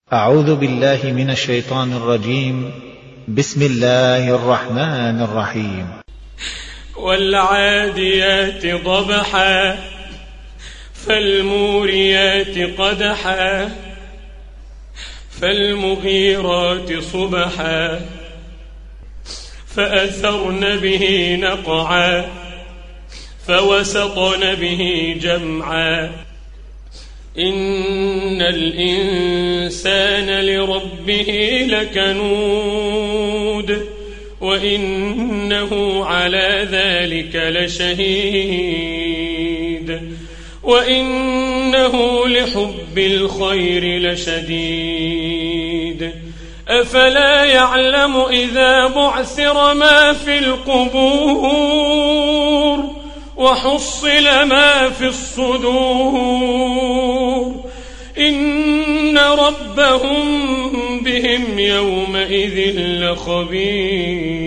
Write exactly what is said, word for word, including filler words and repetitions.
أعوذ بالله من الشيطان الرجيم. بسم الله الرحمن الرحيم. والعاديات ضبحا فالموريات قدحا فالمغيرات صبحا فأثرن به نقعا فوسطن به جمعا إن الإنسان لربه لكنود وإنه على ذلك لشهيد وإنه لحب الخير لشديد أفلا يعلم إذا بعثر ما في القبور وحصل ما في الصدور إن ربهم بهم يومئذ لخبير.